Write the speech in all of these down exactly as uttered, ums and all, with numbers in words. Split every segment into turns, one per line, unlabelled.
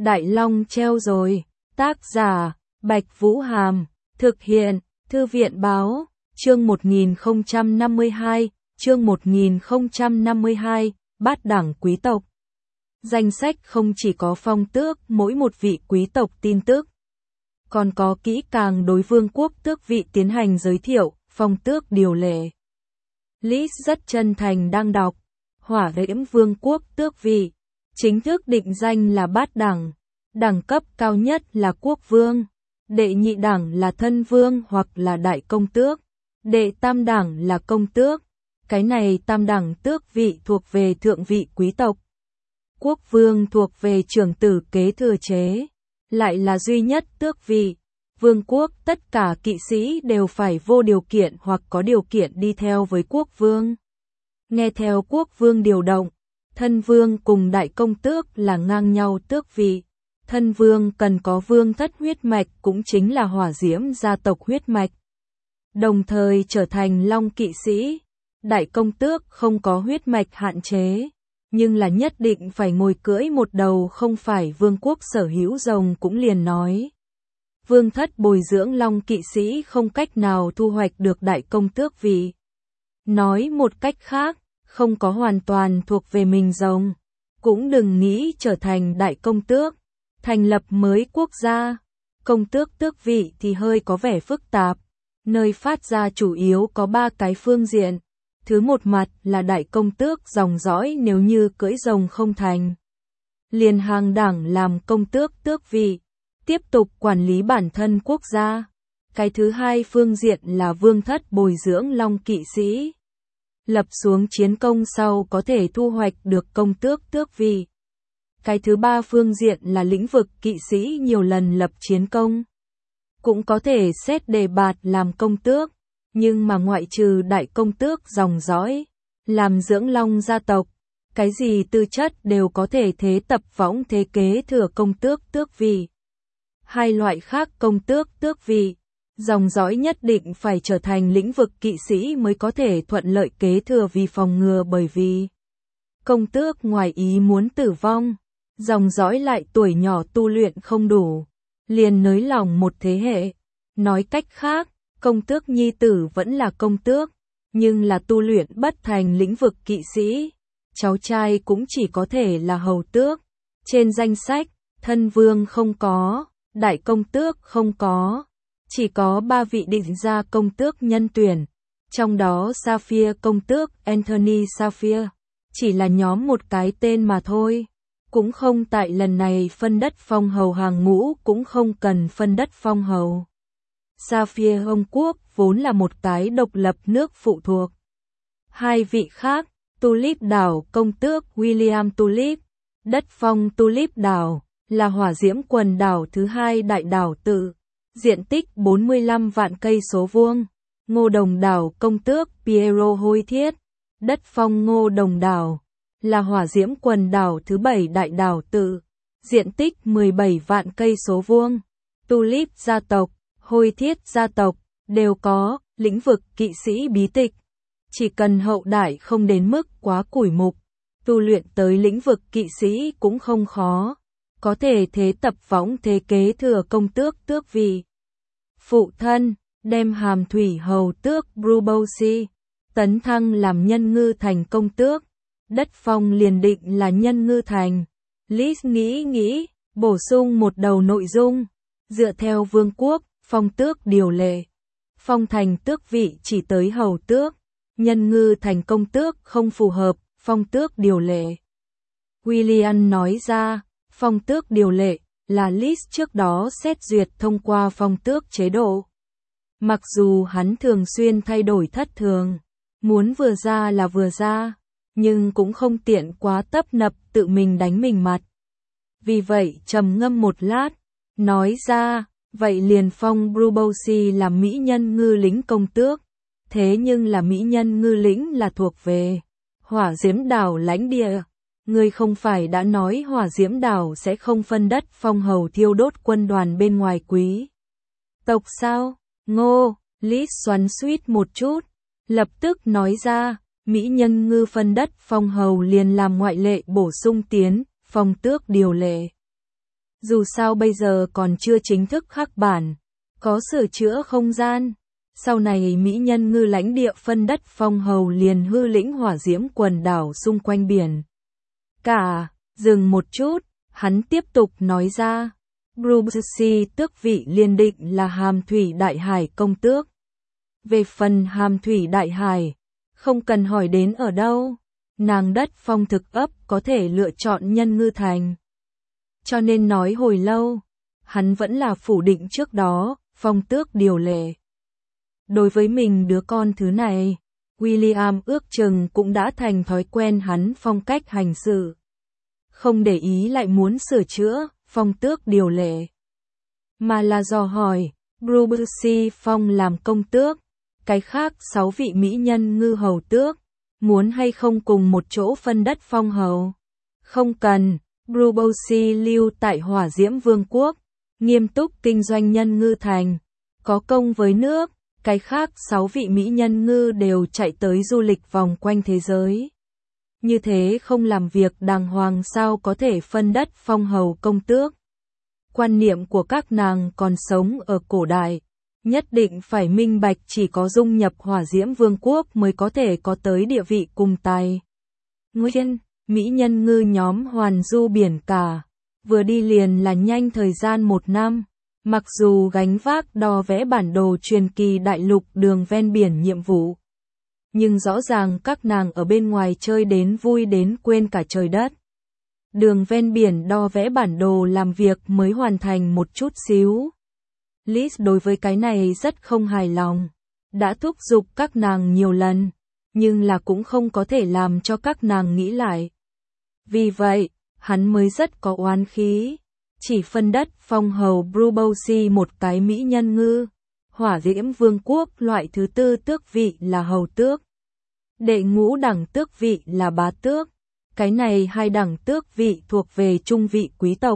Đại Long treo rồi. Tác giả, Bạch Vũ Hàm. Thực hiện, Thư viện Báo. Chương một nghìn không trăm năm mươi hai, chương một nghìn không trăm năm mươi hai, bát đẳng quý tộc. Danh sách không chỉ có phong tước mỗi một vị quý tộc tin tức, còn có kỹ càng đối vương quốc tước vị tiến hành giới thiệu, phong tước điều lệ. List rất chân thành đang đọc. Hỏa diễm vương quốc tước vị, chính thức định danh là bát đẳng. Đẳng cấp cao nhất là quốc vương, đệ nhị đẳng là thân vương hoặc là đại công tước, đệ tam đẳng là công tước. Cái này tam đẳng tước vị thuộc về thượng vị quý tộc. Quốc vương thuộc về trưởng tử kế thừa chế, lại là duy nhất tước vị. Vương quốc tất cả kỵ sĩ đều phải vô điều kiện hoặc có điều kiện đi theo với quốc vương. Nghe theo quốc vương điều động, thân vương cùng đại công tước là ngang nhau tước vị. Thân vương cần có vương thất huyết mạch cũng chính là hỏa diễm gia tộc huyết mạch, đồng thời trở thành long kỵ sĩ. Đại công tước không có huyết mạch hạn chế, nhưng là nhất định phải ngồi cưỡi một đầu không phải vương quốc sở hữu rồng cũng liền nói. Vương thất bồi dưỡng long kỵ sĩ không cách nào thu hoạch được đại công tước vị. Nói một cách khác, không có hoàn toàn thuộc về mình rồng, cũng đừng nghĩ trở thành đại công tước, thành lập mới quốc gia. Công tước tước vị thì hơi có vẻ phức tạp, nơi phát ra chủ yếu có ba cái phương diện. Thứ một mặt là đại công tước dòng dõi nếu như cưỡi rồng không thành, liền hàng đẳng làm công tước tước vị, tiếp tục quản lý bản thân quốc gia. Cái thứ hai phương diện là vương thất bồi dưỡng long kỵ sĩ, lập xuống chiến công sau có thể thu hoạch được công tước tước vị. Cái thứ ba phương diện là lĩnh vực kỵ sĩ nhiều lần lập chiến công, cũng có thể xét đề bạt làm công tước, nhưng mà ngoại trừ đại công tước dòng dõi, làm dưỡng long gia tộc, cái gì tư chất đều có thể thế tập võng thế kế thừa công tước tước vị. Hai loại khác công tước tước vị, dòng dõi nhất định phải trở thành lĩnh vực kỵ sĩ mới có thể thuận lợi kế thừa vì phòng ngừa bởi vì công tước ngoài ý muốn tử vong, dòng dõi lại tuổi nhỏ tu luyện không đủ, liền nới lỏng một thế hệ. Nói cách khác, công tước nhi tử vẫn là công tước, nhưng là tu luyện bất thành lĩnh vực kỵ sĩ, cháu trai cũng chỉ có thể là hầu tước. Trên danh sách, thân vương không có, đại công tước không có, chỉ có ba vị định ra công tước nhân tuyển, trong đó Sapphire công tước Anthony Sapphire chỉ là nhóm một cái tên mà thôi, cũng không tại lần này phân đất phong hầu hàng ngũ cũng không cần phân đất phong hầu. Sapphire Ông quốc vốn là một cái độc lập nước phụ thuộc. Hai vị khác, Tulip đảo công tước William Tulip, đất phong Tulip đảo, là hỏa diễm quần đảo thứ hai đại đảo tự, diện tích bốn mươi lăm vạn cây số vuông. Ngô Đồng đảo công tước Piero Hôi Thiết, đất phong Ngô Đồng đảo, là hỏa diễm quần đảo thứ bảy đại đảo tự, diện tích mười bảy vạn cây số vuông. Tulip gia tộc, Hôi Thiết gia tộc, đều có lĩnh vực kỵ sĩ bí tịch. Chỉ cần hậu đại không đến mức quá củi mục, tu luyện tới lĩnh vực kỵ sĩ cũng không khó, có thể thế tập võng thế kế thừa công tước tước vị. Phụ thân, đem hàm thủy hầu tước Brubosi, tấn thăng làm nhân ngư thành công tước, đất phong liền định là nhân ngư thành. Liz nghĩ nghĩ, bổ sung một đầu nội dung, dựa theo vương quốc, phong tước điều lệ, phong thành tước vị chỉ tới hầu tước, nhân ngư thành công tước không phù hợp, phong tước điều lệ. William nói ra, phong tước điều lệ là Liz trước đó xét duyệt thông qua phong tước chế độ. Mặc dù hắn thường xuyên thay đổi thất thường, muốn vừa ra là vừa ra, nhưng cũng không tiện quá tấp nập tự mình đánh mình mặt. Vì vậy trầm ngâm một lát, nói ra, vậy liền phong Brubosi làm mỹ nhân ngư lĩnh công tước. Thế nhưng là mỹ nhân ngư lĩnh là thuộc về hỏa diễm đảo lãnh địa. Ngươi không phải đã nói hỏa diễm đảo sẽ không phân đất phong hầu thiêu đốt quân đoàn bên ngoài quý tộc sao? Ngô, Liz xoắn xuýt một chút, lập tức nói ra, mỹ nhân ngư phân đất phong hầu liền làm ngoại lệ bổ sung tiến, phong tước điều lệ. Dù sao bây giờ còn chưa chính thức khắc bản, có sửa chữa không gian. Sau này mỹ nhân ngư lãnh địa phân đất phong hầu liền hư lĩnh hỏa diễm quần đảo xung quanh biển. Cả, dừng một chút, hắn tiếp tục nói ra. Bruce tước vị liền định là Hàm Thủy Đại Hải công tước. Về phần Hàm Thủy Đại Hải, không cần hỏi đến ở đâu, nàng đất phong thực ấp có thể lựa chọn Nhân Ngư Thành. Cho nên nói hồi lâu, hắn vẫn là phủ định trước đó, phong tước điều lệ. Đối với mình đứa con thứ này, William ước chừng cũng đã thành thói quen hắn phong cách hành xử. Không để ý lại muốn sửa chữa, phong tước điều lệ. Mà là dò hỏi, Bruce Phong làm công tước, cái khác sáu vị mỹ nhân ngư hầu tước, muốn hay không cùng một chỗ phân đất phong hầu? Không cần, Bruce lưu tại Hỏa Diễm Vương quốc, nghiêm túc kinh doanh Nhân Ngư Thành, có công với nước, cái khác sáu vị mỹ nhân ngư đều chạy tới du lịch vòng quanh thế giới. Như thế không làm việc đàng hoàng sao có thể phân đất phong hầu công tước. Quan niệm của các nàng còn sống ở cổ đại, nhất định phải minh bạch chỉ có dung nhập Hỏa Diễm Vương quốc mới có thể có tới địa vị cùng tài. Nguyên, mỹ nhân ngư nhóm hoàn du biển cả, vừa đi liền là nhanh thời gian một năm, mặc dù gánh vác đo vẽ bản đồ truyền kỳ đại lục đường ven biển nhiệm vụ. Nhưng rõ ràng các nàng ở bên ngoài chơi đến vui đến quên cả trời đất. Đường ven biển đo vẽ bản đồ làm việc mới hoàn thành một chút xíu. Liz đối với cái này rất không hài lòng. Đã thúc giục các nàng nhiều lần, nhưng là cũng không có thể làm cho các nàng nghĩ lại. Vì vậy, hắn mới rất có oán khí. Chỉ phân đất phong hầu Bruce một cái mỹ nhân ngư. Hỏa Diễm Vương quốc loại thứ tư tước vị là hầu tước. Đệ ngũ đẳng tước vị là bá tước. Cái này hai đẳng tước vị thuộc về trung vị quý tộc.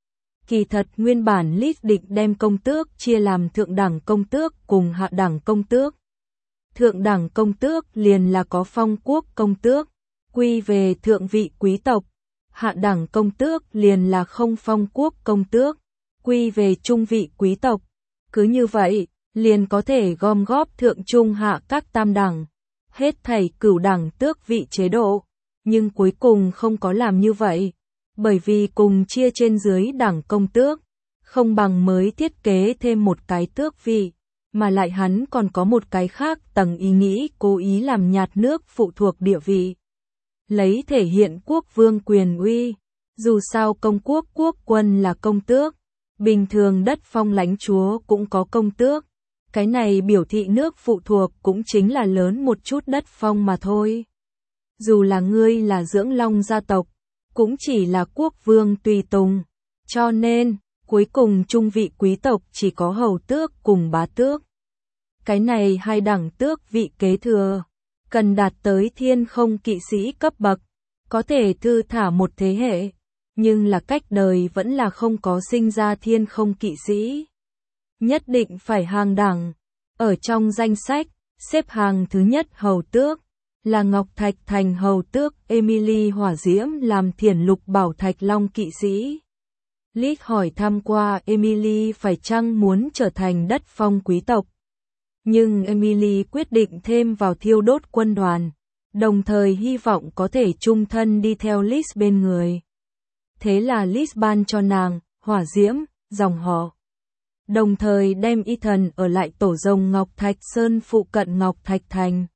Kỳ thật nguyên bản Liz định đem công tước chia làm thượng đẳng công tước cùng hạ đẳng công tước. Thượng đẳng công tước liền là có phong quốc công tước, quy về thượng vị quý tộc. Hạ đẳng công tước liền là không phong quốc công tước, quy về trung vị quý tộc. Cứ như vậy, liền có thể gom góp thượng trung hạ các tam đẳng, hết thảy cửu đẳng tước vị chế độ. Nhưng cuối cùng không có làm như vậy, bởi vì cùng chia trên dưới đẳng công tước, không bằng mới thiết kế thêm một cái tước vị, mà lại hắn còn có một cái khác tầng ý nghĩ cố ý làm nhạt nước phụ thuộc địa vị. Lấy thể hiện quốc vương quyền uy, dù sao công quốc quốc quân là công tước, bình thường đất phong lãnh chúa cũng có công tước, cái này biểu thị nước phụ thuộc cũng chính là lớn một chút đất phong mà thôi. Dù là ngươi là dưỡng long gia tộc, cũng chỉ là quốc vương tùy tùng, cho nên, cuối cùng trung vị quý tộc chỉ có hầu tước cùng bá tước. Cái này hai đẳng tước vị kế thừa, cần đạt tới thiên không kỵ sĩ cấp bậc, có thể thư thả một thế hệ, nhưng là cách đời vẫn là không có sinh ra thiên không kỵ sĩ. Nhất định phải hàng đẳng, ở trong danh sách, xếp hàng thứ nhất hầu tước, là Ngọc Thạch Thành hầu tước Emily Hỏa Diễm làm Thiển Lục Bảo Thạch Long kỵ sĩ. Liz hỏi thăm qua Emily phải chăng muốn trở thành đất phong quý tộc. Nhưng Emily quyết định thêm vào thiêu đốt quân đoàn, đồng thời hy vọng có thể chung thân đi theo Liz bên người. Thế là Liz ban cho nàng, Hỏa Diễm, dòng họ. Đồng thời đem Ethan ở lại tổ rồng Ngọc Thạch Sơn phụ cận Ngọc Thạch Thành.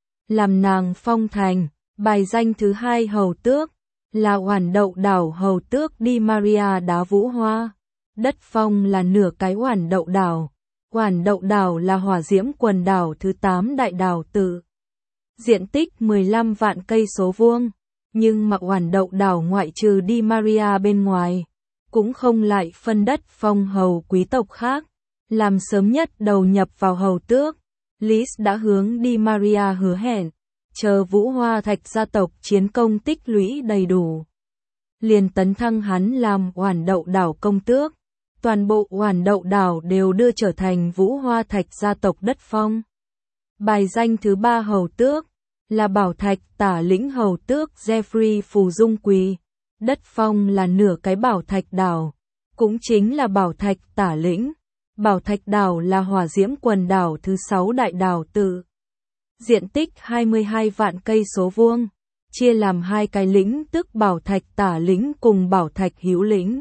Làm nàng phong thành, bài danh thứ hai hầu tước, là Oản Đậu Đảo hầu tước Di Maria Đá Vũ Hoa. Đất phong là nửa cái Oản Đậu Đảo. Oản Đậu Đảo là hỏa diễm quần đảo thứ tám đại đảo tự. Diện tích mười lăm vạn cây số vuông, nhưng mà Oản Đậu Đảo ngoại trừ Di Maria bên ngoài, cũng không lại phân đất phong hầu quý tộc khác. Làm sớm nhất đầu nhập vào hầu tước, Liz đã hướng Di Maria hứa hẹn, chờ Vũ Hoa Thạch gia tộc chiến công tích lũy đầy đủ, liền tấn thăng hắn làm Oản Đậu Đảo công tước. Toàn bộ Oản Đậu Đảo đều đưa trở thành Vũ Hoa Thạch gia tộc đất phong. Bài danh thứ ba hầu tước, là Bảo Thạch Tả lĩnh hầu tước Jeffrey Phù Dung Quỳ. Đất phong là nửa cái Bảo Thạch đảo, cũng chính là Bảo Thạch Tả Lĩnh. Bảo Thạch đảo là hỏa diễm quần đảo thứ sáu đại đảo tự. Diện tích hai mươi hai vạn cây số vuông, chia làm hai cái lĩnh tức Bảo Thạch Tả Lĩnh cùng Bảo Thạch Hữu Lĩnh.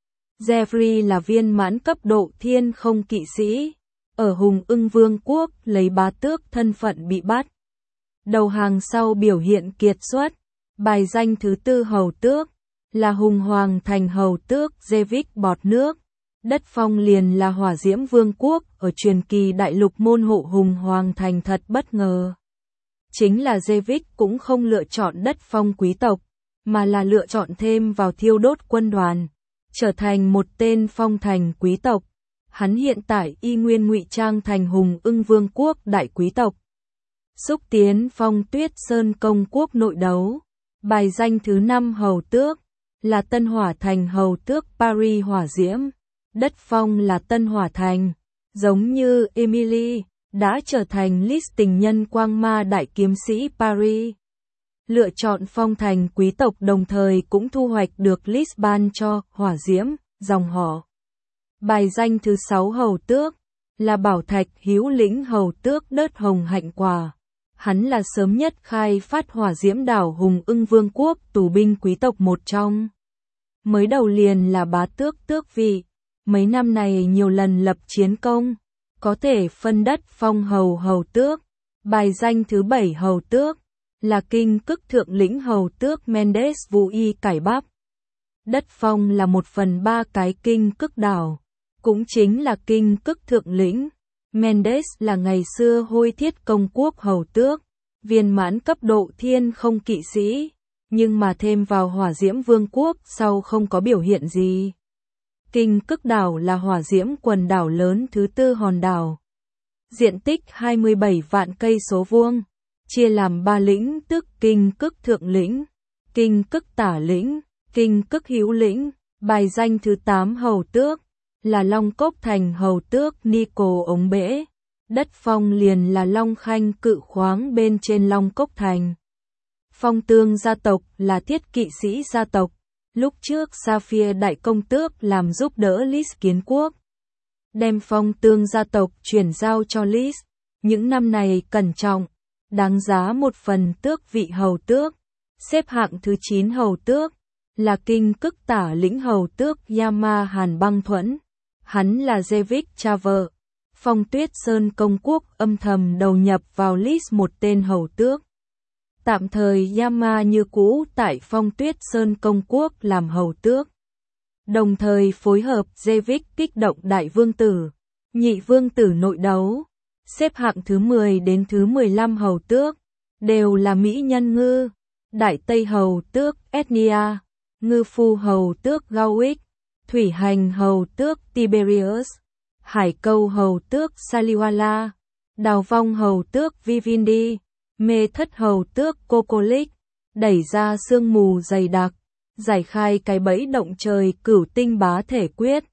Jeffrey là viên mãn cấp độ thiên không kỵ sĩ, ở Hùng Ưng Vương quốc lấy bá tước thân phận bị bắt. Đầu hàng sau biểu hiện kiệt xuất, bài danh thứ tư hầu tước, là Hùng Hoàng thành hầu tước Jevik bọt nước. Đất phong liền là hỏa diễm vương quốc ở truyền kỳ đại lục môn hộ Hùng Hoàng thành thật bất ngờ. Chính là Jevik cũng không lựa chọn đất phong quý tộc, mà là lựa chọn thêm vào thiêu đốt quân đoàn, trở thành một tên phong thành quý tộc. Hắn hiện tại y nguyên ngụy trang thành Hùng Ưng Vương quốc đại quý tộc. Xúc tiến Phong Tuyết Sơn công quốc nội đấu. Bài danh thứ năm hầu tước, là Tân Hỏa thành hầu tước Paris hỏa diễm. Đất phong là Tân Hỏa thành, giống như Emily, đã trở thành Liz tình nhân quang ma đại kiếm sĩ Paris. Lựa chọn phong thành quý tộc đồng thời cũng thu hoạch được Liz ban cho hỏa diễm, dòng họ. Bài danh thứ sáu hầu tước, là Bảo Thạch Hữu Lĩnh hầu tước Đớt Hồng Hạnh Quả. Hắn là sớm nhất khai phát hỏa diễm đảo Hùng Ưng Vương quốc tù binh quý tộc một trong. Mới đầu liền là bá tước tước vị, mấy năm này nhiều lần lập chiến công, có thể phân đất phong hầu hầu tước. Bài danh thứ bảy hầu tước, là Kinh Cức Thượng Lĩnh hầu tước Mendes Vũ Y Cải Bắp. Đất phong là một phần ba cái Kinh Cức đảo, cũng chính là Kinh Cức Thượng Lĩnh. Mendes là ngày xưa Hôi Thiết công quốc hầu tước, viên mãn cấp độ thiên không kỵ sĩ, nhưng mà thêm vào hỏa diễm vương quốc sau không có biểu hiện gì. Kinh Cức đảo là hỏa diễm quần đảo lớn thứ tư hòn đảo. Diện tích hai mươi bảy vạn cây số vuông, chia làm ba lĩnh tức Kinh Cức Thượng Lĩnh, Kinh Cức Tả Lĩnh, Kinh Cức Hữu Lĩnh. Bài danh thứ tám hầu tước, là Long Cốc thành hầu tước Nico Ống Bể. Đất phong liền là Long Khanh cự khoáng bên trên Long Cốc thành. Phong Tương gia tộc là thiết kỵ sĩ gia tộc. Lúc trước Sapphire đại công tước làm giúp đỡ Liz kiến quốc, đem Phong Tương gia tộc chuyển giao cho Liz. Những năm này cẩn trọng, đáng giá một phần tước vị hầu tước. Xếp hạng thứ chín hầu tước, là Kinh Cức Tả Lĩnh hầu tước Yama Hàn Băng Thuẫn. Hắn là Jevik cha vợ. Phong Tuyết Sơn công quốc âm thầm đầu nhập vào Liz một tên hầu tước. Tạm thời Yama như cũ tại Phong Tuyết Sơn công quốc làm hầu tước. Đồng thời phối hợp Jevik kích động đại vương tử, nhị vương tử nội đấu. Xếp hạng thứ mười đến thứ mười lăm hầu tước, đều là mỹ nhân ngư. Đại Tây hầu tước Ethnia, ngư phu hầu tước Gawick, thủy hành hầu tước Tiberius, hải câu hầu tước Saliwala, đào vong hầu tước Vivindi, mê thất hầu tước Kokolik. Đẩy ra sương mù dày đặc, giải khai cái bẫy động trời cửu tinh bá thể quyết.